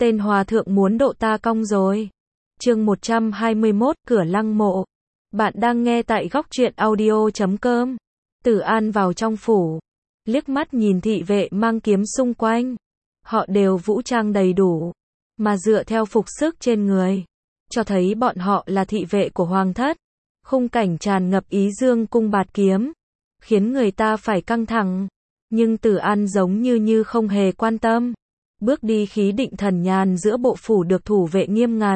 Tên hòa thượng muốn độ ta cong rồi. Chương 121, cửa lăng mộ. Bạn đang nghe tại góc truyện audio.com. Tử An vào trong phủ, liếc mắt nhìn thị vệ mang kiếm xung quanh. Họ đều vũ trang đầy đủ, mà dựa theo phục sức trên người, cho thấy bọn họ là thị vệ của hoàng thất. Khung cảnh tràn ngập ý dương cung bạt kiếm, khiến người ta phải căng thẳng. Nhưng Tử An giống như không hề quan tâm, bước đi khí định thần nhàn giữa bộ phủ được thủ vệ nghiêm ngặt.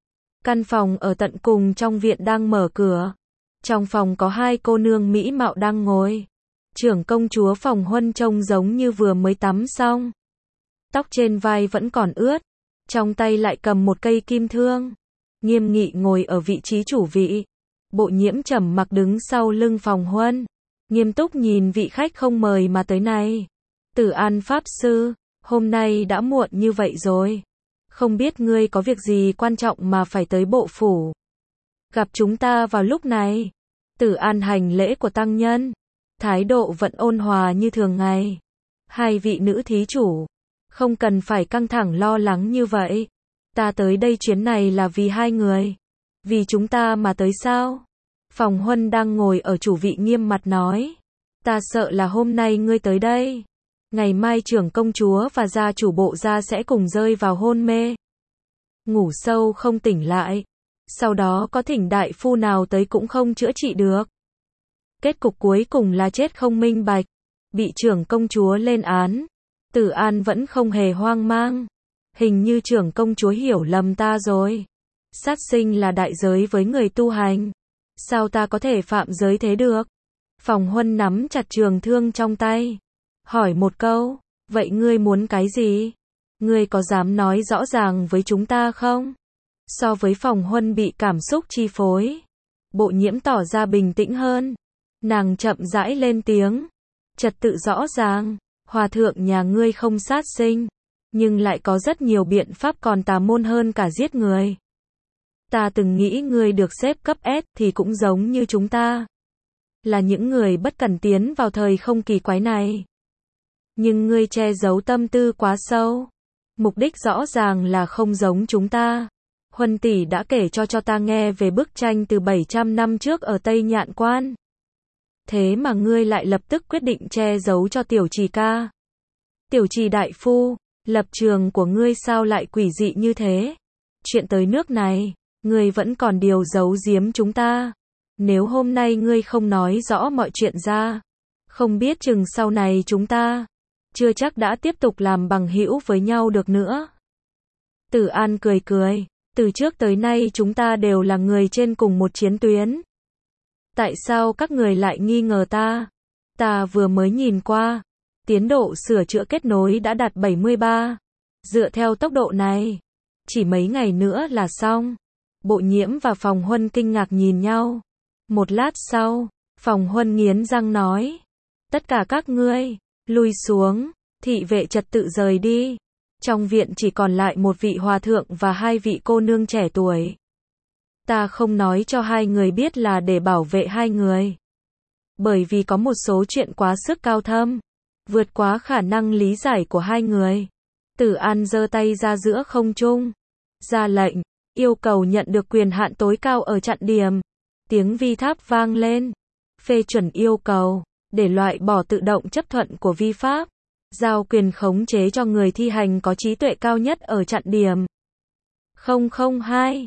Căn phòng ở tận cùng trong viện đang mở cửa. Trong phòng có hai cô nương mỹ mạo đang ngồi. Trưởng công chúa Phòng Huân trông giống như vừa mới tắm xong. Tóc trên vai vẫn còn ướt, trong tay lại cầm một cây kim thương. Nghiêm nghị ngồi ở vị trí chủ vị. Bộ Nhiễm trầm mặc đứng sau lưng Phòng Huân, nghiêm túc nhìn vị khách không mời mà tới này. Tử An pháp sư, hôm nay đã muộn như vậy rồi, không biết ngươi có việc gì quan trọng mà phải tới bộ phủ gặp chúng ta vào lúc này. Tử An hành lễ của tăng nhân, thái độ vẫn ôn hòa như thường ngày. Hai vị nữ thí chủ, không cần phải căng thẳng lo lắng như vậy. Ta tới đây chuyến này là vì hai người. Vì chúng ta mà tới sao? Phòng Huân đang ngồi ở chủ vị nghiêm mặt nói. Ta sợ là hôm nay ngươi tới đây, ngày mai trưởng công chúa và gia chủ bộ gia sẽ cùng rơi vào hôn mê, ngủ sâu không tỉnh lại. Sau đó có thỉnh đại phu nào tới cũng không chữa trị được. Kết cục cuối cùng là chết không minh bạch, bị trưởng công chúa lên án. Tử An vẫn không hề hoang mang. Hình như trưởng công chúa hiểu lầm ta rồi. Sát sinh là đại giới với người tu hành. Sao ta có thể phạm giới thế được? Phòng Huân nắm chặt trường thương trong tay, hỏi một câu, vậy ngươi muốn cái gì? Ngươi có dám nói rõ ràng với chúng ta không? So với Phòng Huân bị cảm xúc chi phối, Bộ Nhiễm tỏ ra bình tĩnh hơn. Nàng chậm rãi lên tiếng, trật tự rõ ràng, hòa thượng nhà ngươi không sát sinh, nhưng lại có rất nhiều biện pháp còn tà môn hơn cả giết người. Ta từng nghĩ ngươi được xếp cấp S thì cũng giống như chúng ta, là những người bất cần tiến vào thời không kỳ quái này. Nhưng ngươi che giấu tâm tư quá sâu, mục đích rõ ràng là không giống chúng ta. Huân tỷ đã kể cho ta nghe về bức tranh từ 700 năm trước ở Tây Nhạn Quan. Thế mà ngươi lại lập tức quyết định che giấu cho Tiểu Trì ca. Tiểu Trì đại phu, lập trường của ngươi sao lại quỷ dị như thế? Chuyện tới nước này, ngươi vẫn còn điều giấu giếm chúng ta. Nếu hôm nay ngươi không nói rõ mọi chuyện ra, không biết chừng sau này chúng ta chưa chắc đã tiếp tục làm bằng hữu với nhau được nữa. Tử An cười cười, từ trước tới nay chúng ta đều là người trên cùng một chiến tuyến. Tại sao các người lại nghi ngờ ta? Ta vừa mới nhìn qua, tiến độ sửa chữa kết nối đã đạt 73. Dựa theo tốc độ này, chỉ mấy ngày nữa là xong. Bộ Nhiễm và Phòng Huân kinh ngạc nhìn nhau. Một lát sau, Phòng Huân nghiến răng nói, tất cả các ngươi, lui xuống. Thị vệ trật tự rời đi. Trong viện chỉ còn lại một vị hòa thượng và hai vị cô nương trẻ tuổi. Ta không nói cho hai người biết là để bảo vệ hai người, bởi vì có một số chuyện quá sức cao thâm, vượt quá khả năng lý giải của hai người. Tử An giơ tay ra giữa không trung, ra lệnh, yêu cầu nhận được quyền hạn tối cao ở trận điểm. Tiếng vi tháp vang lên, phê chuẩn yêu cầu, để loại bỏ tự động chấp thuận của vi pháp, giao quyền khống chế cho người thi hành có trí tuệ cao nhất ở trận điểm. 002,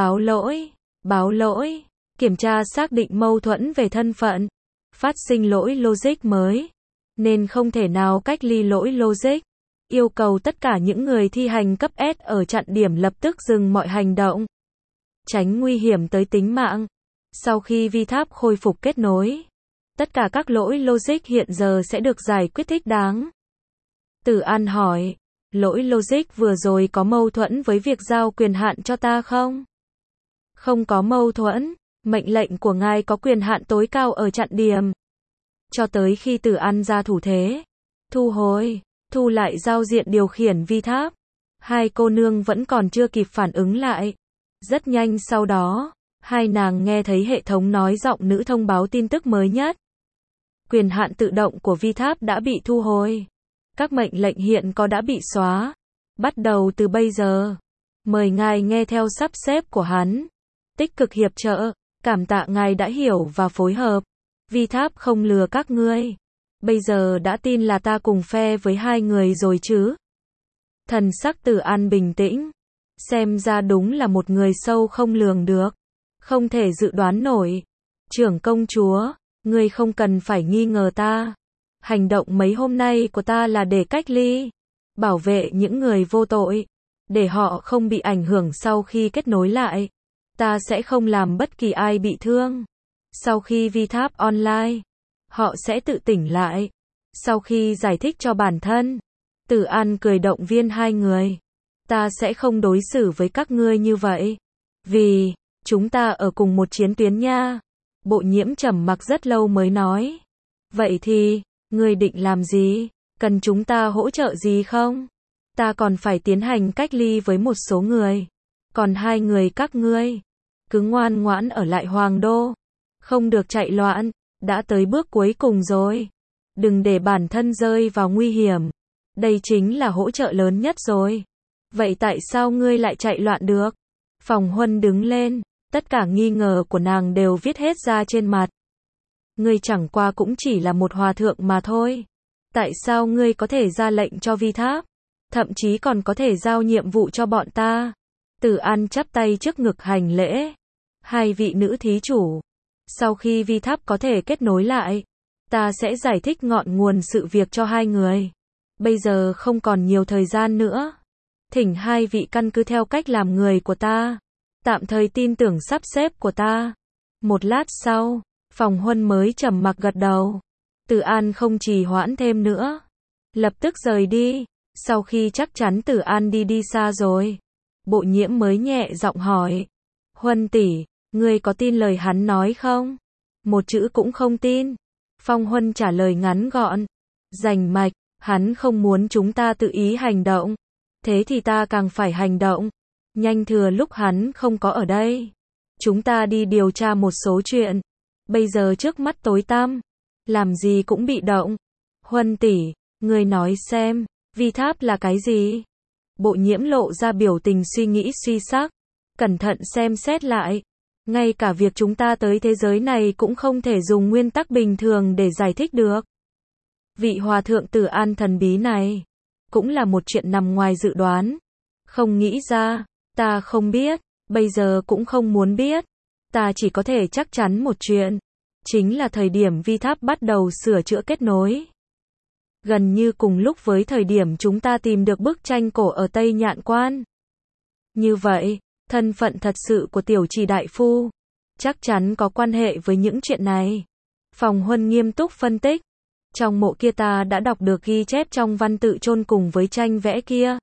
báo lỗi, kiểm tra xác định mâu thuẫn về thân phận, phát sinh lỗi logic mới, nên không thể nào cách ly lỗi logic. Yêu cầu tất cả những người thi hành cấp S ở trận điểm lập tức dừng mọi hành động, tránh nguy hiểm tới tính mạng. Sau khi vi tháp khôi phục kết nối, tất cả các lỗi logic hiện giờ sẽ được giải quyết thích đáng. Tử An hỏi, lỗi logic vừa rồi có mâu thuẫn với việc giao quyền hạn cho ta không? Không có mâu thuẫn, mệnh lệnh của ngài có quyền hạn tối cao ở trận điểm. Cho tới khi Tử An ra thủ thế, thu lại giao diện điều khiển vi tháp. Hai cô nương vẫn còn chưa kịp phản ứng lại. Rất nhanh sau đó, hai nàng nghe thấy hệ thống nói giọng nữ thông báo tin tức mới nhất. Quyền hạn tự động của vi tháp đã bị thu hồi. Các mệnh lệnh hiện có đã bị xóa. Bắt đầu từ bây giờ, mời ngài nghe theo sắp xếp của hắn. Tích cực hiệp trợ, cảm tạ ngài đã hiểu và phối hợp. Vi Tháp không lừa các ngươi. Bây giờ đã tin là ta cùng phe với hai người rồi chứ? Thần sắc Tử An bình tĩnh. Xem ra đúng là một người sâu không lường được. Không thể dự đoán nổi. Trưởng công chúa, ngươi không cần phải nghi ngờ ta. Hành động mấy hôm nay của ta là để cách ly, bảo vệ những người vô tội, để họ không bị ảnh hưởng sau khi kết nối lại. Ta sẽ không làm bất kỳ ai bị thương. Sau khi Vi Tháp online, họ sẽ tự tỉnh lại. Sau khi giải thích cho bản thân, Tử An cười động viên hai người. Ta sẽ không đối xử với các ngươi như vậy. Vì, chúng ta ở cùng một chiến tuyến nha. Bộ Nhiễm trầm mặc rất lâu mới nói. Vậy thì, ngươi định làm gì? Cần chúng ta hỗ trợ gì không? Ta còn phải tiến hành cách ly với một số người. Còn hai người các ngươi, cứ ngoan ngoãn ở lại Hoàng Đô. Không được chạy loạn, đã tới bước cuối cùng rồi. Đừng để bản thân rơi vào nguy hiểm. Đây chính là hỗ trợ lớn nhất rồi. Vậy tại sao ngươi lại chạy loạn được? Phòng Huân đứng lên, tất cả nghi ngờ của nàng đều viết hết ra trên mặt. Ngươi chẳng qua cũng chỉ là một hòa thượng mà thôi. Tại sao ngươi có thể ra lệnh cho Vi Tháp? Thậm chí còn có thể giao nhiệm vụ cho bọn ta. Tử An chắp tay trước ngực hành lễ. Hai vị nữ thí chủ. Sau khi Vi Tháp có thể kết nối lại, ta sẽ giải thích ngọn nguồn sự việc cho hai người. Bây giờ không còn nhiều thời gian nữa. Thỉnh hai vị căn cứ theo cách làm người của ta. Tạm thời tin tưởng sắp xếp của ta. Một lát sau, Phòng Huân mới trầm mặc gật đầu. Tử An không trì hoãn thêm nữa. Lập tức rời đi. Sau khi chắc chắn Tử An đi xa rồi, Bộ Nhiễm mới nhẹ giọng hỏi. Huân tỷ, ngươi có tin lời hắn nói không? Một chữ cũng không tin. Phong Huân trả lời ngắn gọn. Rành mạch, hắn không muốn chúng ta tự ý hành động. Thế thì ta càng phải hành động. Nhanh thừa lúc hắn không có ở đây. Chúng ta đi điều tra một số chuyện. Bây giờ trước mắt tối tăm, làm gì cũng bị động. Huân tỷ, ngươi nói xem, Vi Tháp là cái gì? Bộ Nhiễm lộ ra biểu tình suy nghĩ suy sắc. Cẩn thận xem xét lại. Ngay cả việc chúng ta tới thế giới này cũng không thể dùng nguyên tắc bình thường để giải thích được. Vị hòa thượng Tử An thần bí này, cũng là một chuyện nằm ngoài dự đoán. Không nghĩ ra, ta không biết, bây giờ cũng không muốn biết. Ta chỉ có thể chắc chắn một chuyện. Chính là thời điểm Vi Tháp bắt đầu sửa chữa kết nối. Gần như cùng lúc với thời điểm chúng ta tìm được bức tranh cổ ở Tây Nhạn Quan. Như vậy, thân phận thật sự của Tiểu Trì đại phu chắc chắn có quan hệ với những chuyện này. Phòng Huân nghiêm túc phân tích. Trong mộ kia ta đã đọc được ghi chép trong văn tự chôn cùng với tranh vẽ kia.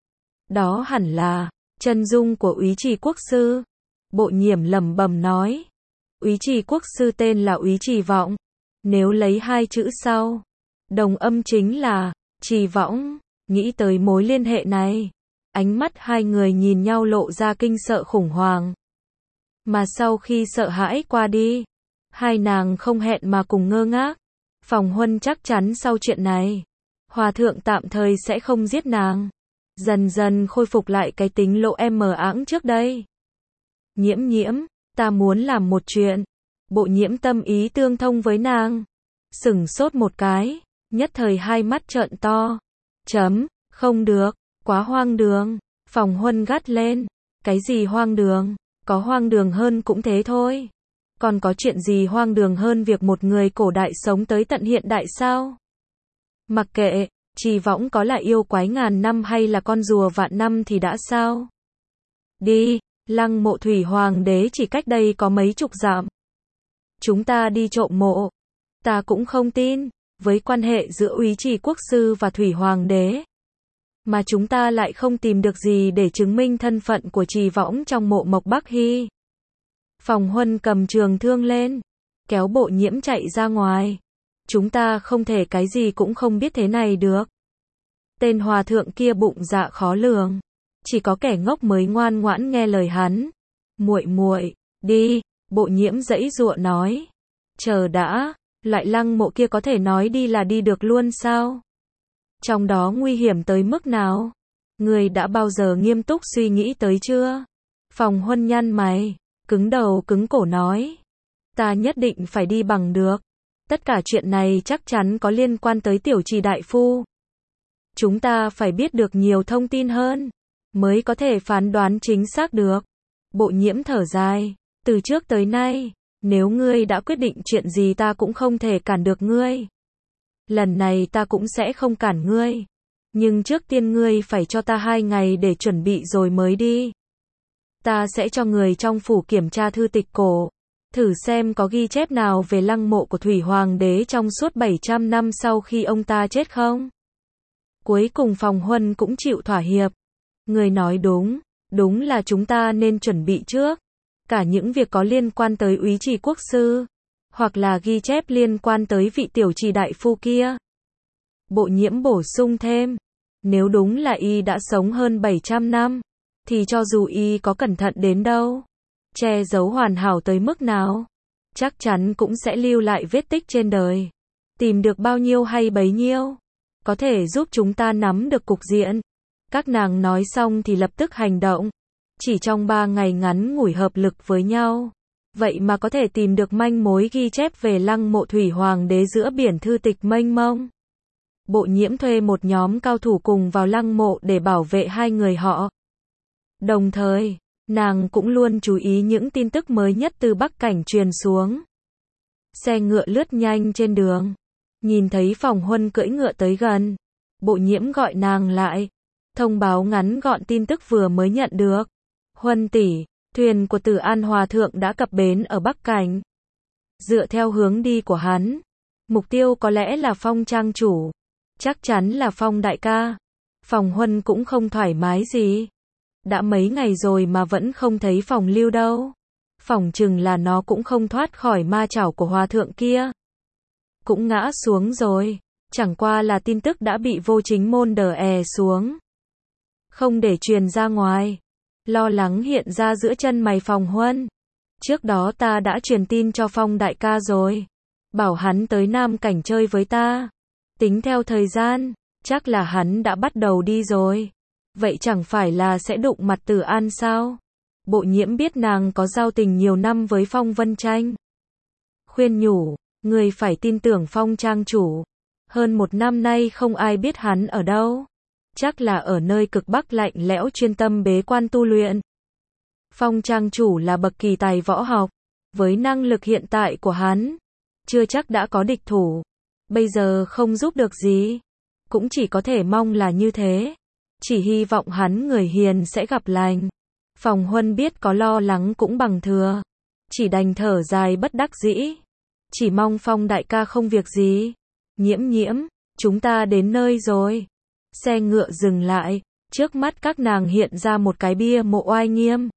Đó hẳn là chân dung của Úy Trì quốc sư. Bộ Nhiễm lẩm bẩm nói. Úy Trì quốc sư tên là Úy Trì Võng. Nếu lấy hai chữ sau, đồng âm chính là Trì Võng. Nghĩ tới mối liên hệ này, ánh mắt hai người nhìn nhau lộ ra kinh sợ khủng hoảng. Mà sau khi sợ hãi qua đi, hai nàng không hẹn mà cùng ngơ ngác. Phòng Huân chắc chắn sau chuyện này, hòa thượng tạm thời sẽ không giết nàng. Dần dần khôi phục lại cái tính lộ mờ ẵng trước đây. Nhiễm, ta muốn làm một chuyện. Bộ Nhiễm tâm ý tương thông với nàng. Sửng sốt một cái, nhất thời hai mắt trợn to. Không được, quá hoang đường. Phòng Huân gắt lên. Cái gì hoang đường? Có hoang đường hơn cũng thế thôi. Còn có chuyện gì hoang đường hơn việc một người cổ đại sống tới tận hiện đại sao? Mặc kệ, Trì Võng có là yêu quái ngàn năm hay là con rùa vạn năm thì đã sao? Đi, lăng mộ Thủy Hoàng đế chỉ cách đây có mấy chục dặm. Chúng ta đi trộm mộ. Ta cũng không tin, với quan hệ giữa Úy Trì quốc sư và Thủy Hoàng đế, mà chúng ta lại không tìm được gì để chứng minh thân phận của Trì Võng trong mộ Mộc Bắc Hy. Phòng Huân cầm trường thương lên, kéo Bộ Nhiễm chạy ra ngoài. Chúng ta không thể cái gì cũng không biết thế này được. Tên hòa thượng kia bụng dạ khó lường, chỉ có kẻ ngốc mới ngoan ngoãn nghe lời hắn. Muội, đi, Bộ Nhiễm giãy giụa nói. Chờ đã, loại lăng mộ kia có thể nói đi là đi được luôn sao? Trong đó nguy hiểm tới mức nào? Ngươi đã bao giờ nghiêm túc suy nghĩ tới chưa? Phòng Huân nhăn mày, cứng đầu cứng cổ nói. Ta nhất định phải đi bằng được. Tất cả chuyện này chắc chắn có liên quan tới tiểu trì đại phu. Chúng ta phải biết được nhiều thông tin hơn, mới có thể phán đoán chính xác được. Bộ Nhiễm thở dài, từ trước tới nay, nếu ngươi đã quyết định chuyện gì ta cũng không thể cản được ngươi. Lần này ta cũng sẽ không cản ngươi. Nhưng trước tiên ngươi phải cho ta 2 ngày để chuẩn bị rồi mới đi. Ta sẽ cho người trong phủ kiểm tra thư tịch cổ, thử xem có ghi chép nào về lăng mộ của Thủy Hoàng đế trong suốt 700 năm sau khi ông ta chết không? Cuối cùng Phòng Huân cũng chịu thỏa hiệp. Người nói đúng, đúng là chúng ta nên chuẩn bị trước. Cả những việc có liên quan tới Úy Trì quốc sư, hoặc là ghi chép liên quan tới vị tiểu trì đại phu kia. Bộ Nhiễm bổ sung thêm, nếu đúng là y đã sống hơn 700 năm, thì cho dù y có cẩn thận đến đâu, che giấu hoàn hảo tới mức nào, chắc chắn cũng sẽ lưu lại vết tích trên đời. Tìm được bao nhiêu hay bấy nhiêu, có thể giúp chúng ta nắm được cục diện. Các nàng nói xong thì lập tức hành động. Chỉ trong 3 ngày ngắn ngủi hợp lực với nhau, vậy mà có thể tìm được manh mối ghi chép về lăng mộ Thủy Hoàng đế giữa biển thư tịch mênh mông. Bộ Nhiễm thuê một nhóm cao thủ cùng vào lăng mộ để bảo vệ 2 người họ. Đồng thời, nàng cũng luôn chú ý những tin tức mới nhất từ Bắc Cảnh truyền xuống. Xe ngựa lướt nhanh trên đường. Nhìn thấy Phòng Huân cưỡi ngựa tới gần, Bộ Nhiễm gọi nàng lại, thông báo ngắn gọn tin tức vừa mới nhận được. Huân tỷ, thuyền của Tử An Hòa Thượng đã cập bến ở Bắc Cảnh. Dựa theo hướng đi của hắn, mục tiêu có lẽ là Phong trang chủ. Chắc chắn là Phong đại ca. Phòng Huân cũng không thoải mái gì. Đã mấy ngày rồi mà vẫn không thấy Phòng Lưu đâu. Phỏng chừng là nó cũng không thoát khỏi ma chảo của hòa thượng kia. Cũng ngã xuống rồi. Chẳng qua là tin tức đã bị Vô Chính Môn đè xuống, không để truyền ra ngoài. Lo lắng hiện ra giữa chân mày Phòng Huân. Trước đó ta đã truyền tin cho Phong đại ca rồi, bảo hắn tới Nam Cảnh chơi với ta. Tính theo thời gian, chắc là hắn đã bắt đầu đi rồi. Vậy chẳng phải là sẽ đụng mặt Tử An sao? Bộ Nhiễm biết nàng có giao tình nhiều năm với Phong Vân Tranh. Khuyên nhủ, người phải tin tưởng Phong trang chủ. Hơn 1 năm nay không ai biết hắn ở đâu. Chắc là ở nơi cực Bắc lạnh lẽo chuyên tâm bế quan tu luyện. Phong trang chủ là bậc kỳ tài võ học. Với năng lực hiện tại của hắn, chưa chắc đã có địch thủ. Bây giờ không giúp được gì, cũng chỉ có thể mong là như thế. Chỉ hy vọng hắn người hiền sẽ gặp lành. Phòng Huân biết có lo lắng cũng bằng thừa, chỉ đành thở dài bất đắc dĩ. Chỉ mong Phong đại ca không việc gì. Nhiễm nhiễm, chúng ta đến nơi rồi. Xe ngựa dừng lại, trước mắt các nàng hiện ra một cái bia mộ oai nghiêm.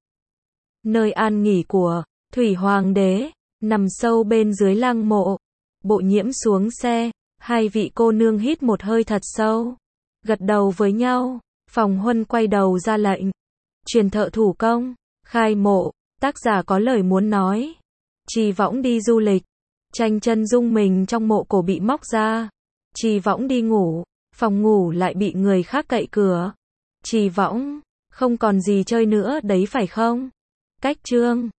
Nơi an nghỉ của Thủy Hoàng đế, nằm sâu bên dưới lăng mộ. Bộ Nhiễm xuống xe, 2 vị cô nương hít một hơi thật sâu, gật đầu với nhau. Phòng Huân quay đầu ra lệnh, truyền thợ thủ công, khai mộ. Tác giả có lời muốn nói. Trì Võng đi du lịch, Tranh chân dung mình trong mộ cổ bị móc ra. Trì Võng đi ngủ, phòng ngủ lại bị người khác cậy cửa. Trì Võng, không còn gì chơi nữa đấy phải không? Cách chương